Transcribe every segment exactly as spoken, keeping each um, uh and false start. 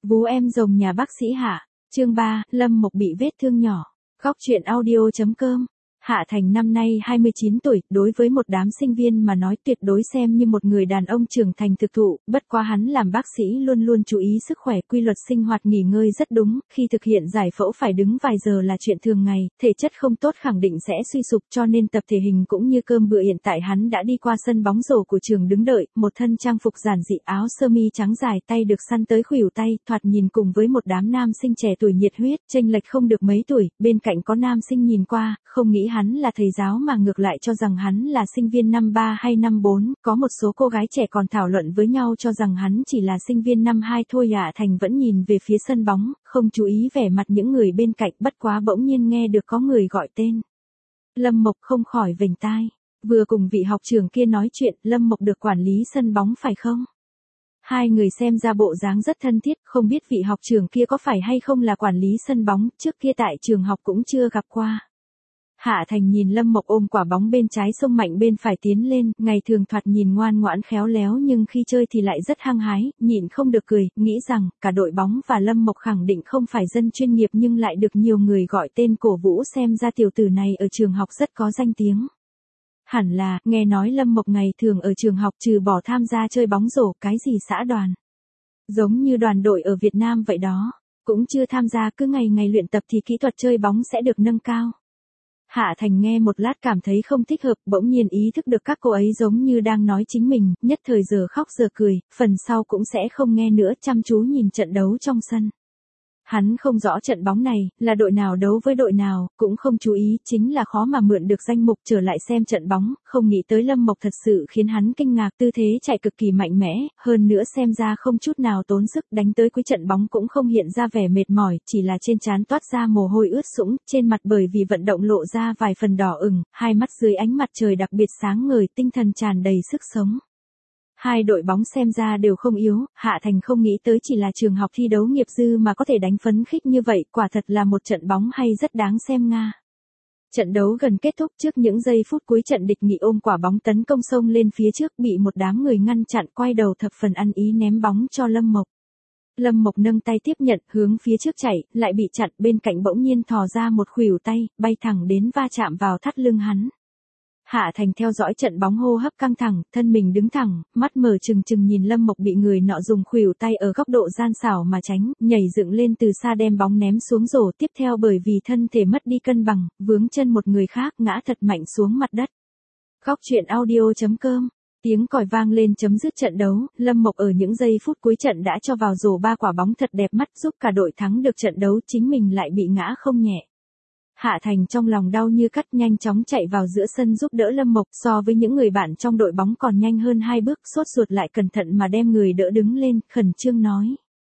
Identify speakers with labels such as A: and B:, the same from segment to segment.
A: Vú em rồng nhà bác sĩ Hạ, chương ba, Lâm Mộc bị vết thương nhỏ. Góc truyện audio.com. Hạ Thành năm nay hai mươi chín tuổi, đối với một đám sinh viên mà nói tuyệt đối xem như một người đàn ông trưởng thành thực thụ, bất quá hắn làm bác sĩ luôn luôn chú ý sức khỏe, quy luật sinh hoạt nghỉ ngơi rất đúng, khi thực hiện giải phẫu phải đứng vài giờ là chuyện thường ngày, thể chất không tốt khẳng định sẽ suy sụp cho nên tập thể hình cũng như cơm bữa. Hiện tại hắn đã đi qua sân bóng rổ của trường đứng đợi, một thân trang phục giản dị, áo sơ mi trắng dài, tay được săn tới khuỷu tay, thoạt nhìn cùng với một đám nam sinh trẻ tuổi nhiệt huyết, chênh lệch không được mấy tuổi, bên cạnh có nam sinh nhìn qua, không nghĩ hắn là thầy giáo mà ngược lại cho rằng hắn là sinh viên năm ba hay năm bốn, có một số cô gái trẻ còn thảo luận với nhau cho rằng hắn chỉ là sinh viên năm hai thôi. Hạ Thành vẫn nhìn về phía sân bóng, không chú ý vẻ mặt những người bên cạnh, bất quá bỗng nhiên nghe được có người gọi tên. Lâm Mộc không khỏi vểnh tai, vừa cùng vị học trưởng kia nói chuyện, Lâm Mộc được quản lý sân bóng phải không? Hai người xem ra bộ dáng rất thân thiết, không biết vị học trưởng kia có phải hay không là quản lý sân bóng, trước kia tại trường học cũng chưa gặp qua. Hạ Thành nhìn Lâm Mộc ôm quả bóng bên trái xông mạnh bên phải tiến lên, ngày thường thoạt nhìn ngoan ngoãn khéo léo nhưng khi chơi thì lại rất hăng hái, nhịn không được cười, nghĩ rằng cả đội bóng và Lâm Mộc khẳng định không phải dân chuyên nghiệp nhưng lại được nhiều người gọi tên cổ vũ, xem ra tiểu tử này ở trường học rất có danh tiếng. Hẳn là, nghe nói Lâm Mộc ngày thường ở trường học trừ bỏ tham gia chơi bóng rổ, cái gì xã đoàn. Giống như đoàn đội ở Việt Nam vậy đó, cũng chưa tham gia, cứ ngày ngày luyện tập thì kỹ thuật chơi bóng sẽ được nâng cao. Hạ Thành nghe một lát cảm thấy không thích hợp, bỗng nhiên ý thức được các cô ấy giống như đang nói chính mình, nhất thời giờ khóc giờ cười, phần sau cũng sẽ không nghe nữa, chăm chú nhìn trận đấu trong sân. Hắn không rõ trận bóng này, là đội nào đấu với đội nào, cũng không chú ý, chính là khó mà mượn được danh mục trở lại xem trận bóng, không nghĩ tới Lâm Mộc thật sự khiến hắn kinh ngạc, tư thế chạy cực kỳ mạnh mẽ, hơn nữa xem ra không chút nào tốn sức, đánh tới cuối trận bóng cũng không hiện ra vẻ mệt mỏi, chỉ là trên trán toát ra mồ hôi ướt sũng, trên mặt bởi vì vận động lộ ra vài phần đỏ ửng, hai mắt dưới ánh mặt trời đặc biệt sáng ngời, tinh thần tràn đầy sức sống. Hai đội bóng xem ra đều không yếu, Hạ Thành không nghĩ tới chỉ là trường học thi đấu nghiệp dư mà có thể đánh phấn khích như vậy, quả thật là một trận bóng hay rất đáng xem nga. Trận đấu gần kết thúc, trước những giây phút cuối trận địch nghị ôm quả bóng tấn công xông lên phía trước, bị một đám người ngăn chặn, quay đầu thập phần ăn ý ném bóng cho Lâm Mộc. Lâm Mộc nâng tay tiếp nhận, hướng phía trước chạy, lại bị chặn, bên cạnh bỗng nhiên thò ra một khuỷu tay, bay thẳng đến va chạm vào thắt lưng hắn. Hạ Thành theo dõi trận bóng, hô hấp căng thẳng, thân mình đứng thẳng, mắt mở trừng trừng nhìn Lâm Mộc bị người nọ dùng khuỷu tay ở góc độ gian xảo mà tránh, nhảy dựng lên từ xa đem bóng ném xuống rổ, tiếp theo bởi vì thân thể mất đi cân bằng, vướng chân một người khác ngã thật mạnh xuống mặt đất. Góc truyện audio.com. Tiếng còi vang lên chấm dứt trận đấu, Lâm Mộc ở những giây phút cuối trận đã cho vào rổ ba quả bóng thật đẹp mắt, giúp cả đội thắng được trận đấu, chính mình lại bị ngã không nhẹ. Hạ Thành trong lòng đau như cắt, nhanh chóng chạy vào giữa sân giúp đỡ Lâm Mộc, so với những người bạn trong đội bóng còn nhanh hơn hai bước, sốt ruột lại cẩn thận mà đem người đỡ đứng lên, khẩn trương nói.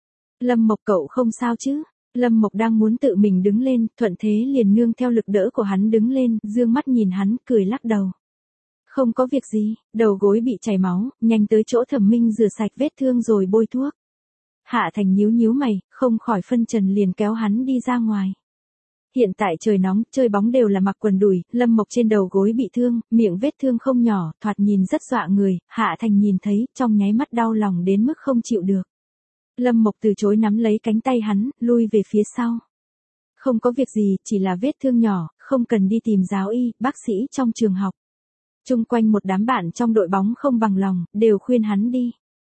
A: Lâm Mộc, cậu không sao chứ? Lâm Mộc đang muốn tự mình đứng lên, thuận thế liền nương theo lực đỡ của hắn đứng lên, dương mắt nhìn hắn, cười lắc đầu. Không có việc gì, đầu gối bị chảy máu, nhanh tới chỗ thẩm minh rửa sạch vết thương rồi bôi thuốc. Hạ Thành nhíu nhíu mày, không khỏi phân trần liền kéo hắn đi ra ngoài. Hiện tại trời nóng, chơi bóng đều là mặc quần đùi, Lâm Mộc trên đầu gối bị thương, miệng vết thương không nhỏ, thoạt nhìn rất dọa người, Hạ Thành nhìn thấy, trong nháy mắt đau lòng đến mức không chịu được. Lâm Mộc từ chối nắm lấy cánh tay hắn, lui về phía sau. Không có việc gì, chỉ là vết thương nhỏ, không cần đi tìm giáo y, bác sĩ trong trường học. Chung quanh một đám bạn trong đội bóng không bằng lòng, đều khuyên hắn đi.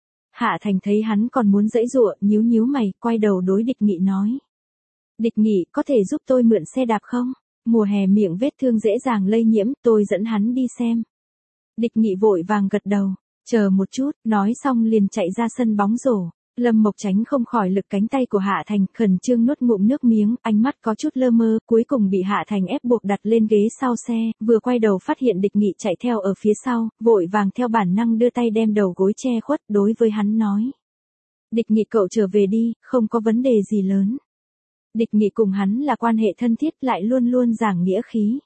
A: Hạ Thành thấy hắn còn muốn giãy giụa, nhíu nhíu mày, quay đầu đối Địch Nghị nói. Địch Nghị, có thể giúp tôi mượn xe đạp không? Mùa hè miệng vết thương dễ dàng lây nhiễm, tôi dẫn hắn đi xem. Địch Nghị vội vàng gật đầu, chờ một chút, nói xong liền chạy ra sân bóng rổ. Lâm Mộc tránh không khỏi lực cánh tay của Hạ Thành, khẩn trương nuốt ngụm nước miếng, ánh mắt có chút lơ mơ, cuối cùng bị Hạ Thành ép buộc đặt lên ghế sau xe, vừa quay đầu phát hiện Địch Nghị chạy theo ở phía sau, vội vàng theo bản năng đưa tay đem đầu gối che khuất, đối với hắn nói. Địch Nghị, cậu trở về đi, không có vấn đề gì lớn. Địch Nghị cùng hắn là quan hệ thân thiết, lại luôn luôn giảng nghĩa khí.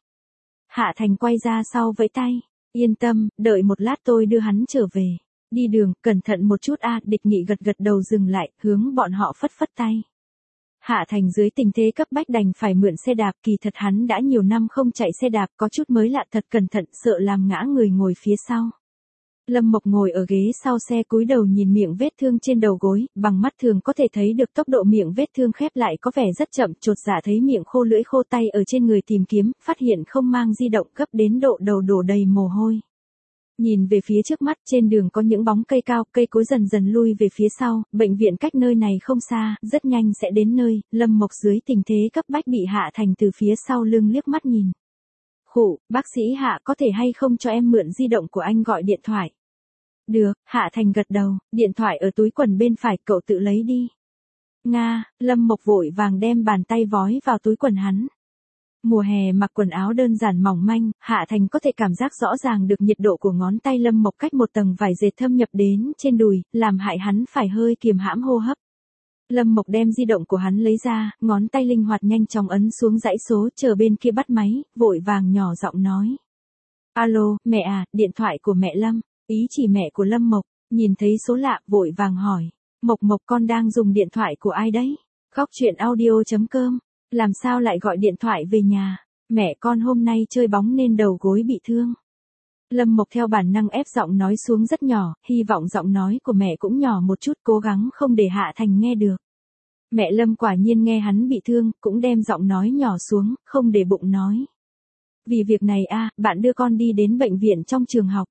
A: Hạ Thành quay ra sau vẫy tay, yên tâm, đợi một lát tôi đưa hắn trở về. Đi đường, cẩn thận một chút a. À, Địch Nghị gật gật đầu dừng lại, hướng bọn họ phất phất tay. Hạ Thành dưới tình thế cấp bách đành phải mượn xe đạp, kỳ thật hắn đã nhiều năm không chạy xe đạp, có chút mới lạ, thật cẩn thận, sợ làm ngã người ngồi phía sau. Lâm Mộc ngồi ở ghế sau xe cúi đầu nhìn miệng vết thương trên đầu gối, bằng mắt thường có thể thấy được tốc độ miệng vết thương khép lại có vẻ rất chậm, chột dạ thấy miệng khô lưỡi khô tay ở trên người tìm kiếm, phát hiện không mang di động gấp đến độ đầu đổ đầy mồ hôi. Nhìn về phía trước mắt, trên đường có những bóng cây cao, cây cối dần dần lui về phía sau, bệnh viện cách nơi này không xa, rất nhanh sẽ đến nơi. Lâm Mộc dưới tình thế cấp bách bị Hạ Thành từ phía sau lưng liếc mắt nhìn. Khụ, bác sĩ Hạ có thể hay không cho em mượn di động của anh gọi điện thoại? Được, Hạ Thành gật đầu, điện thoại ở túi quần bên phải, cậu tự lấy đi. Nga, Lâm Mộc vội vàng đem bàn tay vói vào túi quần hắn. Mùa hè mặc quần áo đơn giản mỏng manh, Hạ Thành có thể cảm giác rõ ràng được nhiệt độ của ngón tay Lâm Mộc cách một tầng vải dệt thâm nhập đến trên đùi, làm hại hắn phải hơi kiềm hãm hô hấp. Lâm Mộc đem di động của hắn lấy ra, ngón tay linh hoạt nhanh chóng ấn xuống dãy số, chờ bên kia bắt máy, vội vàng nhỏ giọng nói. Alo, mẹ à, điện thoại của mẹ Lâm, ý chỉ mẹ của Lâm Mộc, nhìn thấy số lạ, vội vàng hỏi. Mộc Mộc con đang dùng điện thoại của ai đấy? Góc chuyện audio chấm com. Làm sao lại gọi điện thoại về nhà? Mẹ con hôm nay chơi bóng nên đầu gối bị thương. Lâm Mộc theo bản năng ép giọng nói xuống rất nhỏ, hy vọng giọng nói của mẹ cũng nhỏ một chút, cố gắng không để Hạ Thành nghe được. Mẹ Lâm quả nhiên nghe hắn bị thương, cũng đem giọng nói nhỏ xuống, không để bụng nói. Vì việc này a, bạn đưa con đi đến bệnh viện trong trường học.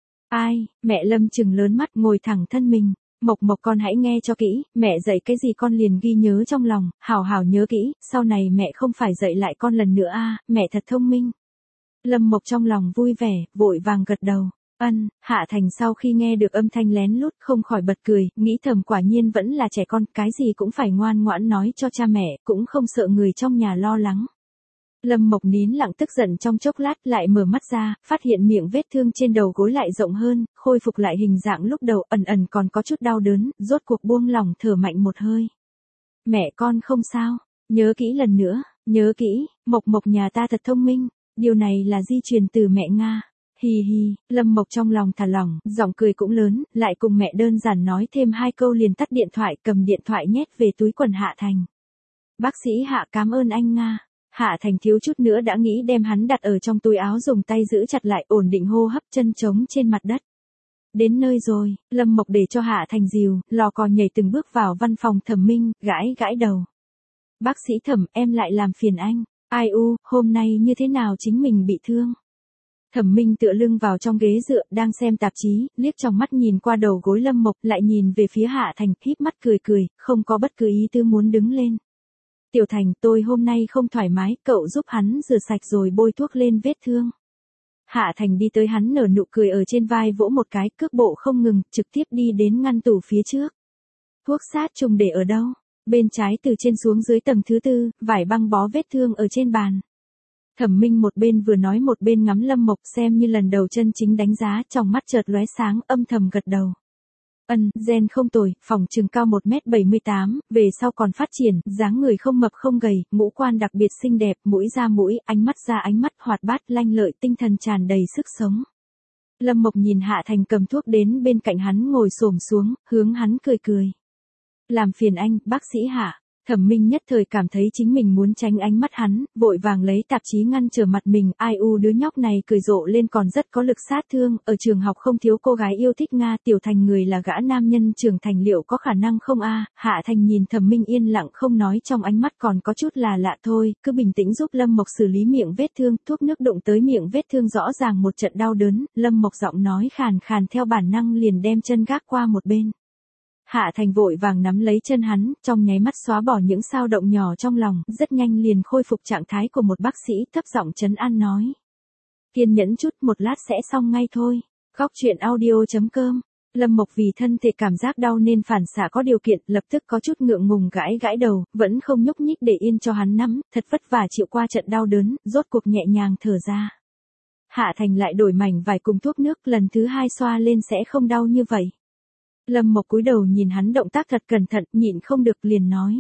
A: Ai? Mẹ Lâm trừng lớn mắt, ngồi thẳng thân mình. Mộc Mộc con hãy nghe cho kỹ, mẹ dạy cái gì con liền ghi nhớ trong lòng, hào hào nhớ kỹ, sau này mẹ không phải dạy lại con lần nữa a, mẹ thật thông minh. Lâm Mộc trong lòng vui vẻ, vội vàng gật đầu. Ân, Hạ Thành sau khi nghe được âm thanh lén lút không khỏi bật cười, nghĩ thầm quả nhiên vẫn là trẻ con, cái gì cũng phải ngoan ngoãn nói cho cha mẹ, cũng không sợ người trong nhà lo lắng. Lâm Mộc nín lặng tức giận trong chốc lát, lại mở mắt ra, phát hiện miệng vết thương trên đầu gối lại rộng hơn, khôi phục lại hình dạng lúc đầu, ẩn ẩn còn có chút đau đớn, rốt cuộc buông lòng thở mạnh một hơi. Mẹ con không sao, nhớ kỹ lần nữa, nhớ kỹ, Mộc Mộc nhà ta thật thông minh, điều này là di truyền từ mẹ Nga. Hi hi, Lâm Mộc trong lòng thả lỏng, giọng cười cũng lớn, lại cùng mẹ đơn giản nói thêm hai câu liền tắt điện thoại, cầm điện thoại nhét về túi quần Hạ Thành. Bác sĩ Hạ cảm ơn anh Nga. Hạ Thành thiếu chút nữa đã nghĩ đem hắn đặt ở trong túi áo, dùng tay giữ chặt lại, ổn định hô hấp, chân trống trên mặt đất. Đến nơi rồi, Lâm Mộc để cho Hạ Thành dìu, lò cò nhảy từng bước vào văn phòng Thẩm Minh, gãi gãi đầu. Bác sĩ Thẩm, em lại làm phiền anh. Ai u, hôm nay như thế nào chính mình bị thương? Thẩm Minh tựa lưng vào trong ghế dựa, đang xem tạp chí, liếc trong mắt nhìn qua đầu gối Lâm Mộc, lại nhìn về phía Hạ Thành, híp mắt cười cười, không có bất cứ ý tư muốn đứng lên. Tiểu Thành, tôi hôm nay không thoải mái, cậu giúp hắn rửa sạch rồi bôi thuốc lên vết thương. Hạ Thành đi tới hắn nở nụ cười ở trên vai vỗ một cái, cước bộ không ngừng, trực tiếp đi đến ngăn tủ phía trước. Thuốc sát trùng để ở đâu? Bên trái từ trên xuống dưới tầng thứ tư, vải băng bó vết thương ở trên bàn. Thẩm Minh một bên vừa nói một bên ngắm Lâm Mộc, xem như lần đầu chân chính đánh giá, trong mắt chợt lóe sáng, âm thầm gật đầu. Ân, gen không tồi, phòng trường cao một mét bảy mươi tám, về sau còn phát triển, dáng người không mập không gầy, ngũ quan đặc biệt xinh đẹp, mũi ra mũi, ánh mắt ra ánh mắt, hoạt bát lanh lợi, tinh thần tràn đầy sức sống. Lâm Mộc nhìn Hạ Thành cầm thuốc đến bên cạnh hắn, ngồi xổm xuống, hướng hắn cười cười. Làm phiền anh, bác sĩ Hạ. Thẩm Minh nhất thời cảm thấy chính mình muốn tránh ánh mắt hắn, vội vàng lấy tạp chí ngăn trở mặt mình, ai u đứa nhóc này cười rộ lên còn rất có lực sát thương, ở trường học không thiếu cô gái yêu thích Nga, Tiểu Thành người là gã nam nhân trưởng thành liệu có khả năng không a? Hạ Thành nhìn Thẩm Minh yên lặng không nói, trong ánh mắt còn có chút là lạ thôi, cứ bình tĩnh giúp Lâm Mộc xử lý miệng vết thương, thuốc nước đụng tới miệng vết thương rõ ràng một trận đau đớn, Lâm Mộc giọng nói khàn khàn theo bản năng liền đem chân gác qua một bên. Hạ Thành vội vàng nắm lấy chân hắn, trong nháy mắt xóa bỏ những xao động nhỏ trong lòng, rất nhanh liền khôi phục trạng thái của một bác sĩ, thấp giọng trấn an nói. Kiên nhẫn chút, một lát sẽ xong ngay thôi. Góc chuyện audio chấm com. Lâm Mộc vì thân thể cảm giác đau nên phản xạ có điều kiện, lập tức có chút ngượng ngùng gãi gãi đầu, vẫn không nhúc nhích để yên cho hắn nắm, thật vất vả chịu qua trận đau đớn, rốt cuộc nhẹ nhàng thở ra. Hạ Thành lại đổi mảnh vải cùng thuốc nước, lần thứ hai xoa lên sẽ không đau như vậy. Lâm Mộc cúi đầu nhìn hắn động tác thật cẩn thận, nhịn không được liền nói.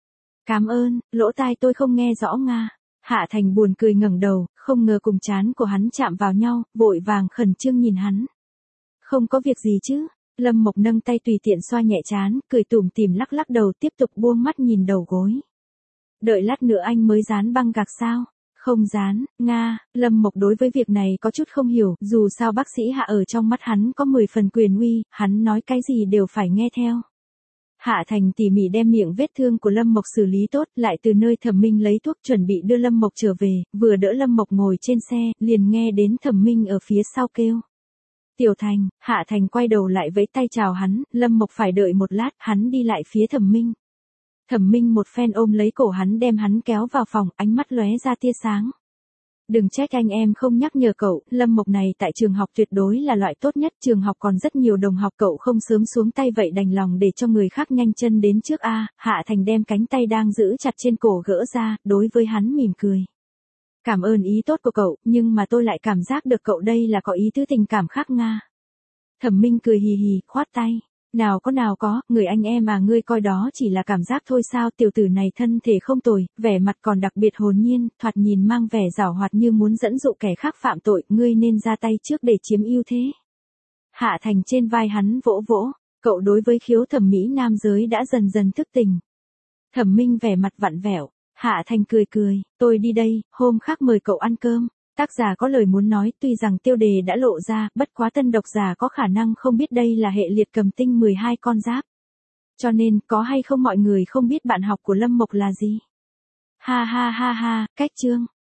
A: Cảm ơn, lỗ tai tôi không nghe rõ Nga. Hạ Thành buồn cười ngẩng đầu, không ngờ cùng trán của hắn chạm vào nhau, vội vàng khẩn trương nhìn hắn. Không có việc gì chứ? Lâm Mộc nâng tay tùy tiện xoa nhẹ trán, cười tủm tỉm lắc lắc đầu, tiếp tục buông mắt nhìn đầu gối. Đợi lát nữa anh mới dán băng gạc sao? Không dán, Nga, Lâm Mộc đối với việc này có chút không hiểu, dù sao bác sĩ Hạ ở trong mắt hắn có mười phần quyền uy, hắn nói cái gì đều phải nghe theo. Hạ Thành tỉ mỉ đem miệng vết thương của Lâm Mộc xử lý tốt, lại từ nơi Thẩm Minh lấy thuốc chuẩn bị đưa Lâm Mộc trở về, vừa đỡ Lâm Mộc ngồi trên xe, liền nghe đến Thẩm Minh ở phía sau kêu. Tiểu Thành, Hạ Thành quay đầu lại vẫy tay chào hắn, Lâm Mộc phải đợi một lát, hắn đi lại phía Thẩm Minh. Thẩm Minh một phen ôm lấy cổ hắn đem hắn kéo vào phòng, ánh mắt lóe ra tia sáng. Đừng trách anh em không nhắc nhở cậu, Lâm Mộc này tại trường học tuyệt đối là loại tốt nhất, trường học còn rất nhiều đồng học, cậu không sớm xuống tay vậy đành lòng để cho người khác nhanh chân đến trước a. Hạ Thành đem cánh tay đang giữ chặt trên cổ gỡ ra, đối với hắn mỉm cười. Cảm ơn ý tốt của cậu, nhưng mà tôi lại cảm giác được cậu đây là có ý tứ tình cảm khác Nga. Thẩm Minh cười hì hì, khoát tay. Nào có nào có, người anh em à, ngươi coi đó chỉ là cảm giác thôi sao, tiểu tử này thân thể không tồi, vẻ mặt còn đặc biệt hồn nhiên, thoạt nhìn mang vẻ giảo hoạt như muốn dẫn dụ kẻ khác phạm tội, ngươi nên ra tay trước để chiếm ưu thế. Hạ Thành trên vai hắn vỗ vỗ, cậu đối với khiếu thẩm mỹ nam giới đã dần dần thức tỉnh. Thẩm Minh vẻ mặt vặn vẹo, Hạ Thành cười cười, tôi đi đây, hôm khác mời cậu ăn cơm. Tác giả có lời muốn nói, tuy rằng tiêu đề đã lộ ra, bất quá tân độc giả có khả năng không biết đây là hệ liệt cầm tinh mười hai con giáp. Cho nên, có hay không mọi người không biết bạn học của Lâm Mộc là gì? Ha ha ha ha, cách chương.